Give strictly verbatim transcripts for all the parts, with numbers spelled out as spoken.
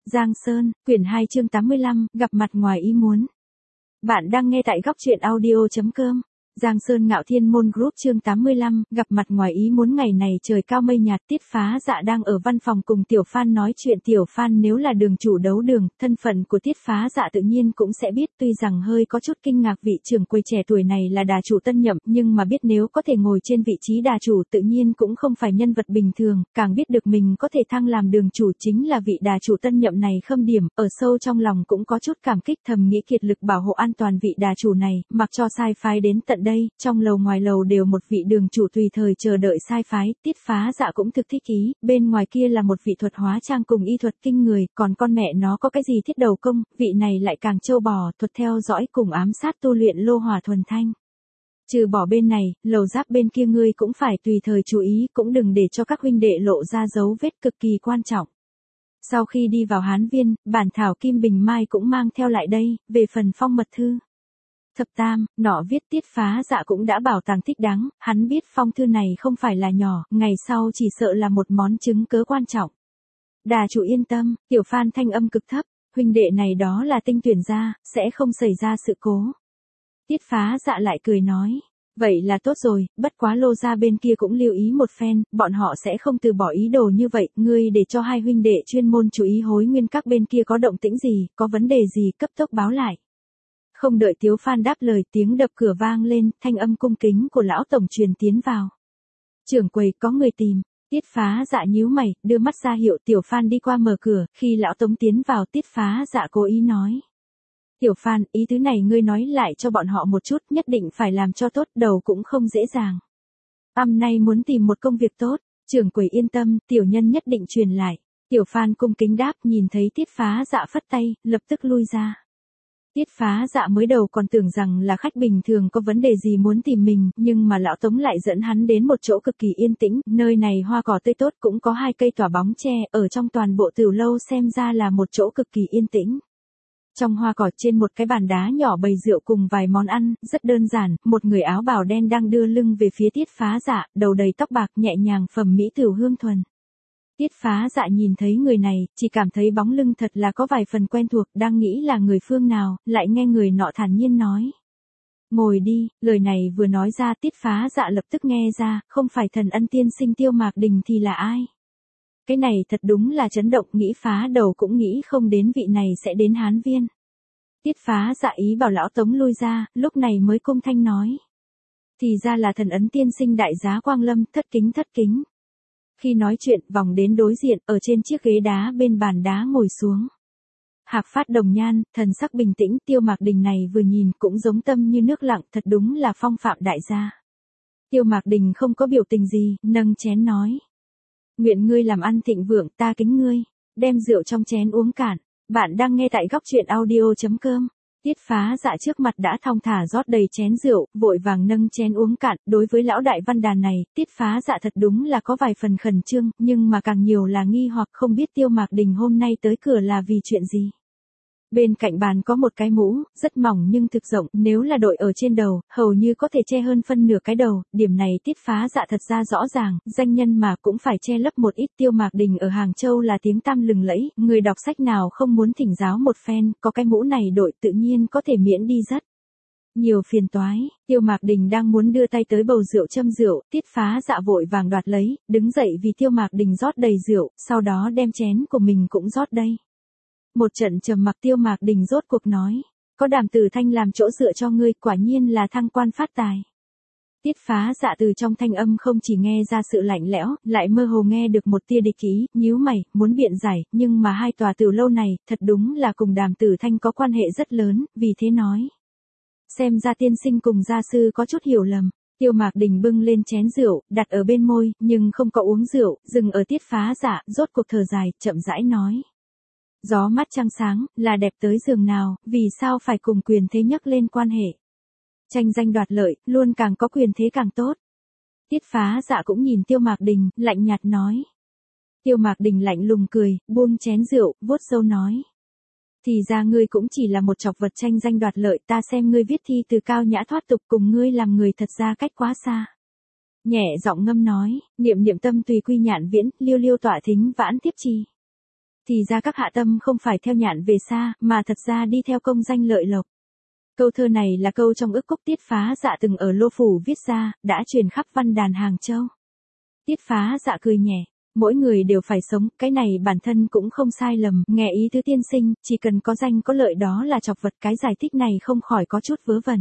Giang Sơn, quyển hai chương tám mươi lăm, gặp mặt ngoài ý muốn. Bạn đang nghe tại góc truyện audio chấm com. Giang Sơn Ngạo Thiên Môn Group chương tám mươi lăm, gặp mặt ngoài ý muốn. Ngày này trời cao mây nhạt, Tiết Phá Dạ đang ở văn phòng cùng Tiểu Phan nói chuyện. Tiểu Phan nếu là đường chủ đấu đường, thân phận của Tiết Phá Dạ tự nhiên cũng sẽ biết, tuy rằng hơi có chút kinh ngạc vị trưởng quầy trẻ tuổi này là đà chủ tân nhậm, nhưng mà biết nếu có thể ngồi trên vị trí đà chủ tự nhiên cũng không phải nhân vật bình thường, càng biết được mình có thể thăng làm đường chủ chính là vị đà chủ tân nhậm này khâm điểm, ở sâu trong lòng cũng có chút cảm kích, thầm nghĩ kiệt lực bảo hộ an toàn vị đà chủ này, mặc cho sai phái đến tận đây, trong lầu ngoài lầu đều một vị đường chủ tùy thời chờ đợi sai phái. Tiết Phá Dạ cũng thực thích ý, bên ngoài kia là một vị thuật hóa trang cùng y thuật kinh người, còn con mẹ nó có cái gì thiết đầu công, vị này lại càng trâu bò, thuật theo dõi cùng ám sát tu luyện lô hỏa thuần thanh. Trừ bỏ bên này, lầu giáp bên kia ngươi cũng phải tùy thời chú ý, cũng đừng để cho các huynh đệ lộ ra dấu vết cực kỳ quan trọng. Sau khi đi vào Hán Viên, bản thảo Kim Bình Mai cũng mang theo lại đây, về phần phong mật thư. Thập tam, nọ viết Tiết Phá Dạ cũng đã bảo tàng thích đáng, hắn biết phong thư này không phải là nhỏ, ngày sau chỉ sợ là một món chứng cớ quan trọng. Đà chủ yên tâm, Tiểu Phan thanh âm cực thấp, huynh đệ này đó là tinh tuyển ra, sẽ không xảy ra sự cố. Tiết Phá Dạ lại cười nói, vậy là tốt rồi, bất quá Lô gia bên kia cũng lưu ý một phen, bọn họ sẽ không từ bỏ ý đồ như vậy, ngươi để cho hai huynh đệ chuyên môn chú ý Hối Nguyên các bên kia có động tĩnh gì, có vấn đề gì cấp tốc báo lại. Không đợi Tiếu Phan đáp lời, tiếng đập cửa vang lên, thanh âm cung kính của lão tổng truyền tiến vào. Trưởng quầy, có người tìm. Tiết Phá Dạ nhíu mày, đưa mắt ra hiệu Tiểu Phan đi qua mở cửa, khi lão tống tiến vào Tiết Phá Dạ cố ý nói. Tiểu Phan, ý tứ này ngươi nói lại cho bọn họ một chút, nhất định phải làm cho tốt, đầu cũng không dễ dàng. Hôm nay muốn tìm một công việc tốt, trưởng quầy yên tâm, tiểu nhân nhất định truyền lại. Tiểu Phan cung kính đáp, nhìn thấy Tiết Phá Dạ phất tay, lập tức lui ra. Tiết Phá Dạ mới đầu còn tưởng rằng là khách bình thường có vấn đề gì muốn tìm mình, nhưng mà lão tống lại dẫn hắn đến một chỗ cực kỳ yên tĩnh, nơi này hoa cỏ tươi tốt, cũng có hai cây tỏa bóng tre, ở trong toàn bộ tiểu lâu xem ra là một chỗ cực kỳ yên tĩnh. Trong hoa cỏ trên một cái bàn đá nhỏ bày rượu cùng vài món ăn, rất đơn giản, một người áo bào đen đang đưa lưng về phía Tiết Phá Dạ, đầu đầy tóc bạc nhẹ nhàng phẩm mỹ tửu hương thuần. Tiết Phá Dạ nhìn thấy người này, chỉ cảm thấy bóng lưng thật là có vài phần quen thuộc, đang nghĩ là người phương nào, lại nghe người nọ thản nhiên nói. Ngồi đi, lời này vừa nói ra Tiết Phá Dạ lập tức nghe ra, không phải Thần Ân tiên sinh Tiêu Mạc Đình thì là ai? Cái này thật đúng là chấn động, nghĩ phá đầu cũng nghĩ không đến vị này sẽ đến Hán Viên. Tiết Phá Dạ ý bảo lão tống lui ra, lúc này mới cung thanh nói. Thì ra là Thần Ấn tiên sinh đại giá Quang Lâm, thất kính thất kính. Khi nói chuyện, vòng đến đối diện, ở trên chiếc ghế đá bên bàn đá ngồi xuống. Hạc phát đồng nhan, thần sắc bình tĩnh, Tiêu Mạc Đình này vừa nhìn cũng giống tâm như nước lặng, thật đúng là phong phạm đại gia. Tiêu Mạc Đình không có biểu tình gì, nâng chén nói. Nguyện ngươi làm ăn thịnh vượng, ta kính ngươi, đem rượu trong chén uống cạn. Bạn đang nghe tại góc truyện audio chấm com. Tiết Phá Dạ trước mặt đã thong thả rót đầy chén rượu, vội vàng nâng chén uống cạn, đối với lão đại văn đàn này, Tiết Phá Dạ thật đúng là có vài phần khẩn trương, nhưng mà càng nhiều là nghi hoặc không biết Tiêu Mạc Đình hôm nay tới cửa là vì chuyện gì. Bên cạnh bàn có một cái mũ, rất mỏng nhưng thực rộng, nếu là đội ở trên đầu, hầu như có thể che hơn phân nửa cái đầu, điểm này Tiết Phá Dạ thật ra rõ ràng, danh nhân mà cũng phải che lấp một ít. Tiêu Mạc Đình ở Hàng Châu là tiếng tăm lừng lẫy, người đọc sách nào không muốn thỉnh giáo một phen, có cái mũ này đội tự nhiên có thể miễn đi rất nhiều phiền toái. Tiêu Mạc Đình đang muốn đưa tay tới bầu rượu châm rượu, Tiết Phá Dạ vội vàng đoạt lấy, đứng dậy vì Tiêu Mạc Đình rót đầy rượu, sau đó đem chén của mình cũng rót đây. Một trận trầm mặc, Tiêu Mạc Đình rốt cuộc nói, có Đàm Tử Thanh làm chỗ dựa cho ngươi, quả nhiên là thăng quan phát tài. Tiết Phá Dạ từ trong thanh âm không chỉ nghe ra sự lạnh lẽo, lại mơ hồ nghe được một tia địch ý, nhíu mày, muốn biện giải, nhưng mà hai tòa tiểu lâu này, thật đúng là cùng Đàm Tử Thanh có quan hệ rất lớn, vì thế nói. Xem ra tiên sinh cùng gia sư có chút hiểu lầm. Tiêu Mạc Đình bưng lên chén rượu, đặt ở bên môi, nhưng không có uống rượu, dừng ở Tiết Phá Dạ, rốt cuộc thở dài, chậm rãi nói. Gió mắt trăng sáng, là đẹp tới giường nào, vì sao phải cùng quyền thế nhắc lên quan hệ. Tranh danh đoạt lợi, luôn càng có quyền thế càng tốt. Tiết Phá Dạ cũng nhìn Tiêu Mạc Đình, lạnh nhạt nói. Tiêu Mạc Đình lạnh lùng cười, buông chén rượu, vuốt râu nói. Thì ra ngươi cũng chỉ là một chọc vật tranh danh đoạt lợi, ta xem ngươi viết thi từ cao nhã thoát tục, cùng ngươi làm người thật ra cách quá xa. Nhẹ giọng ngâm nói, niệm niệm tâm tùy quy nhạn viễn, liêu liêu tỏa thính vãn tiếp chi. Thì ra các hạ tâm không phải theo nhạn về xa, mà thật ra đi theo công danh lợi lộc. Câu thơ này là câu trong ức cúc Tiết Phá Dạ từng ở Lô Phủ viết ra, đã truyền khắp văn đàn Hàng Châu. Tiết Phá Dạ cười nhẹ, mỗi người đều phải sống, cái này bản thân cũng không sai lầm, nghe ý tứ tiên sinh, chỉ cần có danh có lợi đó là chọc vật, cái giải thích này không khỏi có chút vớ vẩn.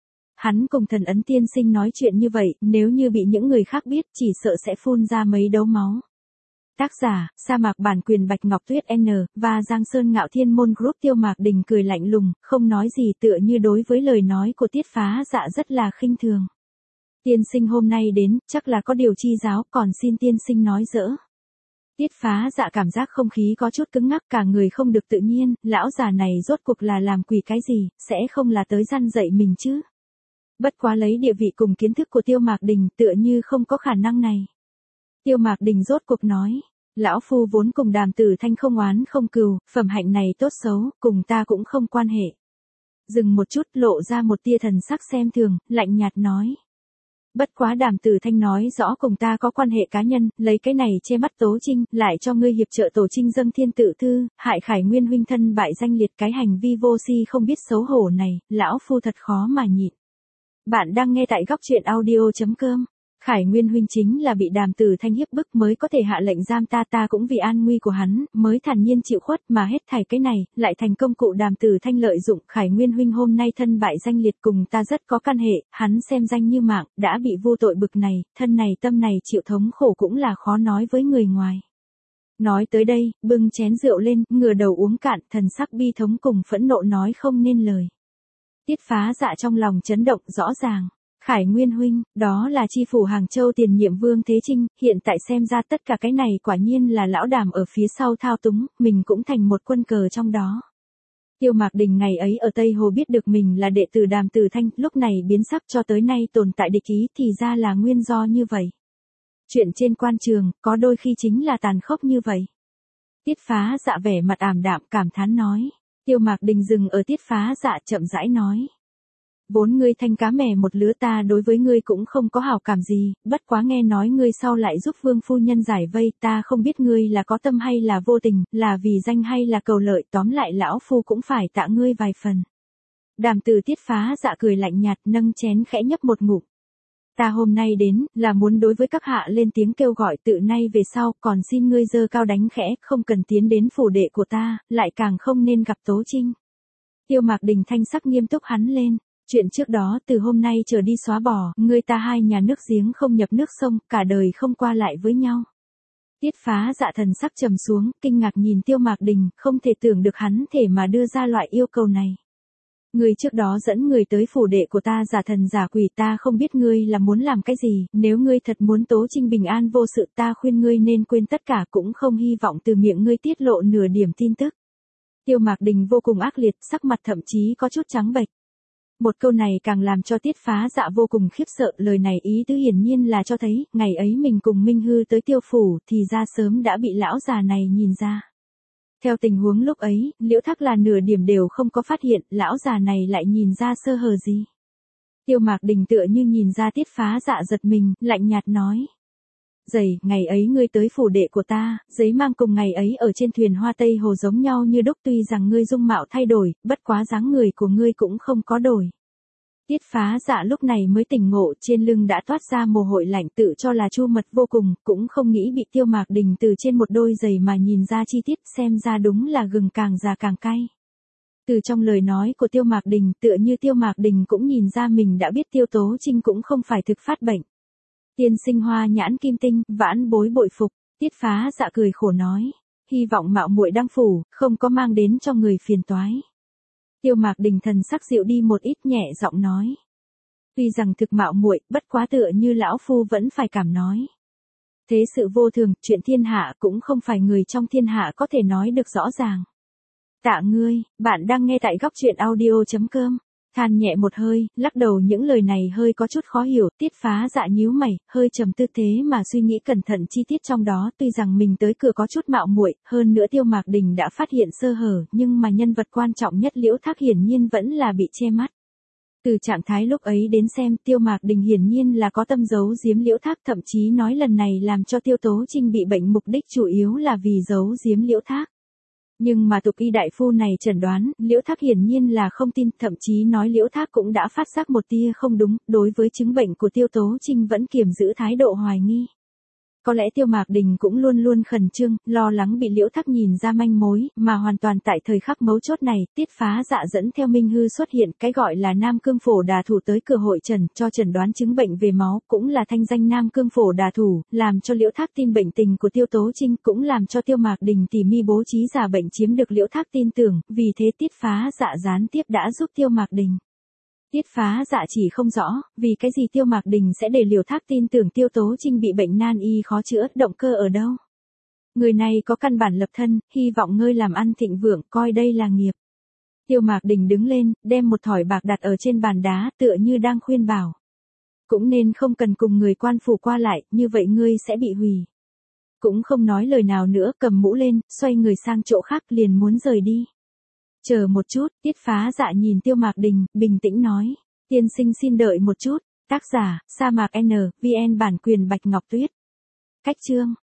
Hắn cùng Thần Ấn tiên sinh nói chuyện như vậy, nếu như bị những người khác biết chỉ sợ sẽ phun ra mấy đấu máu. Tác giả, Sa Mạc Bản Quyền Bạch Ngọc Tuyết N, và Giang Sơn Ngạo Thiên Môn Group. Tiêu Mạc Đình cười lạnh lùng, không nói gì, tựa như đối với lời nói của Tiết Phá Dạ rất là khinh thường. Tiên sinh hôm nay đến, chắc là có điều chi giáo, còn xin tiên sinh nói dỡ. Tiết Phá Dạ cảm giác không khí có chút cứng ngắc, cả người không được tự nhiên, lão già này rốt cuộc là làm quỷ cái gì, sẽ không là tới răn dạy mình chứ. Bất quá lấy địa vị cùng kiến thức của Tiêu Mạc Đình, tựa như không có khả năng này. Tiêu Mạc Đình rốt cuộc nói, lão phu vốn cùng Đàm Tử Thanh không oán không cừu, phẩm hạnh này tốt xấu, cùng ta cũng không quan hệ. Dừng một chút, lộ ra một tia thần sắc xem thường, lạnh nhạt nói. Bất quá Đàm Tử Thanh nói rõ cùng ta có quan hệ cá nhân, lấy cái này che mắt Tố Trinh, lại cho ngươi hiệp trợ Tổ Trinh dâng thiên tự thư, hại Khải Nguyên huynh thân bại danh liệt, cái hành vi vô si không biết xấu hổ này, lão phu thật khó mà nhịn. Bạn đang nghe tại góc truyện audio chấm com. Khải Nguyên huynh chính là bị Đàm Tử Thanh hiếp bức mới có thể hạ lệnh giam ta, ta cũng vì an nguy của hắn, mới thản nhiên chịu khuất, mà hết thảy cái này, lại thành công cụ Đàm Tử Thanh lợi dụng. Khải Nguyên huynh hôm nay thân bại danh liệt, cùng ta rất có căn hệ, hắn xem danh như mạng, đã bị vô tội bực này, thân này tâm này chịu thống khổ cũng là khó nói với người ngoài. Nói tới đây, bưng chén rượu lên, ngửa đầu uống cạn, thần sắc bi thống cùng phẫn nộ nói không nên lời. Tiết Phá Dạ trong lòng chấn động rõ ràng. Khải Nguyên huynh, đó là chi phủ Hàng Châu tiền nhiệm Vương Thế Trinh, hiện tại xem ra tất cả cái này quả nhiên là lão Đàm ở phía sau thao túng, mình cũng thành một quân cờ trong đó. Tiêu Mạc Đình ngày ấy ở Tây Hồ biết được mình là đệ tử Đàm Tử Thanh, lúc này biến sắc, cho tới nay tồn tại địch ý, thì ra là nguyên do như vậy. Chuyện trên quan trường, có đôi khi chính là tàn khốc như vậy. Tiết Phá Dạ vẻ mặt ảm đạm cảm thán nói. Tiêu Mạc Đình dừng ở Tiết Phá Dạ chậm rãi nói. Vốn ngươi thanh cá mè một lứa, ta đối với ngươi cũng không có hảo cảm gì, bất quá nghe nói ngươi sau lại giúp Vương phu nhân giải vây, ta không biết ngươi là có tâm hay là vô tình, là vì danh hay là cầu lợi, tóm lại lão phu cũng phải tạ ngươi vài phần. Đàm Tử Tiết Phá Dạ cười lạnh nhạt, nâng chén khẽ nhấp một ngụm. Ta hôm nay đến, là muốn đối với các hạ lên tiếng kêu gọi, tự nay về sau, còn xin ngươi giơ cao đánh khẽ, không cần tiến đến phủ đệ của ta, lại càng không nên gặp Tố Trinh. Tiêu Mạc Đình thanh sắc nghiêm túc hắn lên. Chuyện trước đó từ hôm nay trở đi xóa bỏ, ngươi ta hai nhà nước giếng không nhập nước sông, cả đời không qua lại với nhau. Tiết Phá Dạ thần sắc trầm xuống, kinh ngạc nhìn Tiêu Mạc Đình, không thể tưởng được hắn thể mà đưa ra loại yêu cầu này. Ngươi trước đó dẫn người tới phủ đệ của ta giả thần giả quỷ, ta không biết ngươi là muốn làm cái gì, nếu ngươi thật muốn Tố Trinh bình an vô sự, ta khuyên ngươi nên quên tất cả, cũng không hy vọng từ miệng ngươi tiết lộ nửa điểm tin tức. Tiêu Mạc Đình vô cùng ác liệt, sắc mặt thậm chí có chút trắng bệch. Một câu này càng làm cho Tiết Phá Dạ vô cùng khiếp sợ, lời này ý tứ hiển nhiên là cho thấy, ngày ấy mình cùng Minh Hư tới Tiêu phủ, thì ra sớm đã bị lão già này nhìn ra. Theo tình huống lúc ấy, Liễu Thác là nửa điểm đều không có phát hiện, lão già này lại nhìn ra sơ hở gì. Tiêu Mạc Đình tựa như nhìn ra Tiết Phá Dạ giật mình, lạnh nhạt nói. Giày, ngày ấy ngươi tới phủ đệ của ta, giấy mang cùng ngày ấy ở trên thuyền Hoa Tây Hồ giống nhau như đúc, tuy rằng ngươi dung mạo thay đổi, bất quá dáng người của ngươi cũng không có đổi. Tiết Phá Dạ lúc này mới tỉnh ngộ, trên lưng đã toát ra mồ hôi lạnh, tự cho là chu mật vô cùng, cũng không nghĩ bị Tiêu Mạc Đình từ trên một đôi giày mà nhìn ra chi tiết, xem ra đúng là gừng càng già càng cay. Từ trong lời nói của Tiêu Mạc Đình, tựa như Tiêu Mạc Đình cũng nhìn ra mình đã biết Tiêu Tố Trinh cũng không phải thực phát bệnh. Tiên sinh Hoa Nhãn Kim Tinh, vãn bối bội phục. Tiết Phá Dạ cười khổ nói, hy vọng mạo muội đăng phủ, không có mang đến cho người phiền toái. Tiêu Mạc Đình thần sắc dịu đi một ít, nhẹ giọng nói. Tuy rằng thực mạo muội, bất quá tựa như lão phu vẫn phải cảm nói. Thế sự vô thường, chuyện thiên hạ cũng không phải người trong thiên hạ có thể nói được rõ ràng. Tạ ngươi, bạn đang nghe tại góc truyện audio chấm com. Than nhẹ một hơi, lắc đầu, những lời này hơi có chút khó hiểu. Tiết Phá Dạ nhíu mày, hơi trầm tư thế mà suy nghĩ cẩn thận chi tiết trong đó, tuy rằng mình tới cửa có chút mạo muội, hơn nữa Tiêu Mạc Đình đã phát hiện sơ hở, nhưng mà nhân vật quan trọng nhất Liễu Thác hiển nhiên vẫn là bị che mắt. Từ trạng thái lúc ấy đến xem, Tiêu Mạc Đình hiển nhiên là có tâm giấu giếm Liễu Thác, thậm chí nói lần này làm cho Tiêu Tố Trinh bị bệnh mục đích chủ yếu là vì giấu giếm Liễu Thác. Nhưng mà tục y đại phu này chẩn đoán, Liễu Thác hiển nhiên là không tin, thậm chí nói Liễu Thác cũng đã phát giác một tia không đúng, đối với chứng bệnh của Tiêu Tố Trinh vẫn kiềm giữ thái độ hoài nghi. Có lẽ Tiêu Mạc Đình cũng luôn luôn khẩn trương, lo lắng bị Liễu Thác nhìn ra manh mối, mà hoàn toàn tại thời khắc mấu chốt này, Tiết Phá Dạ dẫn theo Minh Hư xuất hiện, cái gọi là Nam Cương Phổ Đà Thủ tới cửa hội trần, cho chẩn đoán chứng bệnh về máu, cũng là thanh danh Nam Cương Phổ Đà Thủ, làm cho Liễu Thác tin bệnh tình của Tiêu Tố Trinh, cũng làm cho Tiêu Mạc Đình tỉ mi bố trí giả bệnh chiếm được Liễu Thác tin tưởng, vì thế Tiết Phá Dạ gián tiếp đã giúp Tiêu Mạc Đình. Tiết Phá Dạ chỉ không rõ, vì cái gì Tiêu Mạc Đình sẽ để Liễu Thác tin tưởng Tiêu Tố Trinh bị bệnh nan y khó chữa, động cơ ở đâu? Người này có căn bản lập thân, hy vọng ngươi làm ăn thịnh vượng, coi đây là nghiệp. Tiêu Mạc Đình đứng lên, đem một thỏi bạc đặt ở trên bàn đá, tựa như đang khuyên bảo. Cũng nên không cần cùng người quan phủ qua lại, như vậy ngươi sẽ bị hủy. Cũng không nói lời nào nữa, cầm mũ lên, xoay người sang chỗ khác, liền muốn rời đi. Chờ một chút, Tiết Phá Dạ nhìn Tiêu Mạc Đình, bình tĩnh nói. Tiên sinh xin đợi một chút. Tác giả, Sa Mạc N, vê en bản quyền Bạch Ngọc Tuyết. Cách chương.